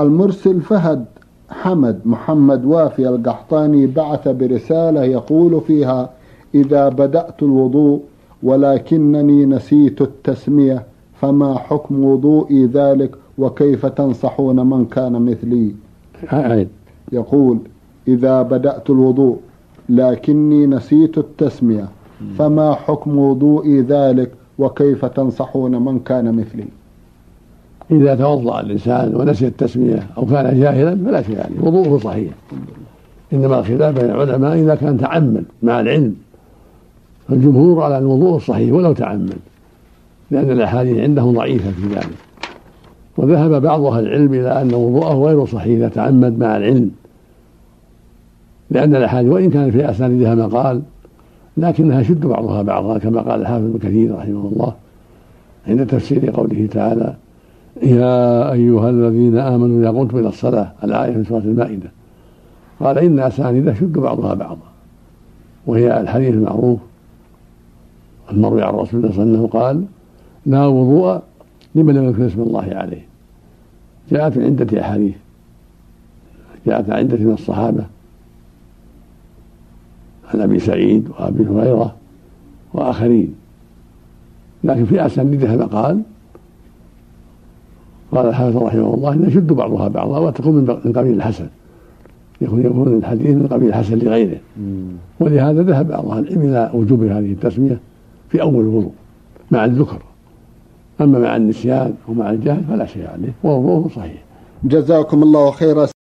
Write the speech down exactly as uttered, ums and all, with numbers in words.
المرسل فهد حمد محمد وافي القحطاني بعث برسالة يقول فيها: إذا بدأت الوضوء ولكنني نسيت التسمية فما حكم وضوئي ذلك وكيف تنصحون من كان مثلي؟ يقول: إذا بدأت الوضوء لكني نسيت التسمية فما حكم وضوئي ذلك وكيف تنصحون من كان مثلي؟ إذا توضأ الإنسان ونسي التسمية أو كان جاهلا فلا شيء عليه، وضوءه صحيح. إنما الخلاف بين العلماء إذا كان تعمد مع العلم، فالجمهور على الوضوء الصحيح ولو تعمد، لأن الأحاديث عندهم ضعيفة في ذلك. وذهب بعض أهل العلم إلى أن وضوءه غير صحيح إذا تعمد مع العلم، لأن الأحاديث وإن كان في أسانيدها مقال لكنها شد بعضها بعضا، كما قال الحافظ ابن كثير رحمه الله عند تفسير قوله تعالى: يا أيها الذين آمنوا إذا قمتم إلى الصلاة، الآية من سورة المائدة. قال: إن أسانيدها شد بعضها بعضا، وهي الحديث المعروف المروي عن رسول الله صلى الله عليه وسلم قال: لا وضوء لمن لم يذكر اسم الله عليه. جاءت من عدة أحاديث، جاءت عن عدة من الصحابة، عن أبي سعيد وأبي هريرة وآخرين، لكن في أسانيدها مقال. قال الحافظ رحمه الله: إن يشد بعضها بعضا وتكون من قبيل الحسن، يكون يكون الحديث من قبيل الحسن لغيره. ولهذا ذهب بعض أهل العلم إلى وجوب هذه التسمية في أول الوضوء مع الذكر، أما مع النسيان ومع الجهل فلا شيء عليه ووضوءه صحيح. جزاكم الله خيرا.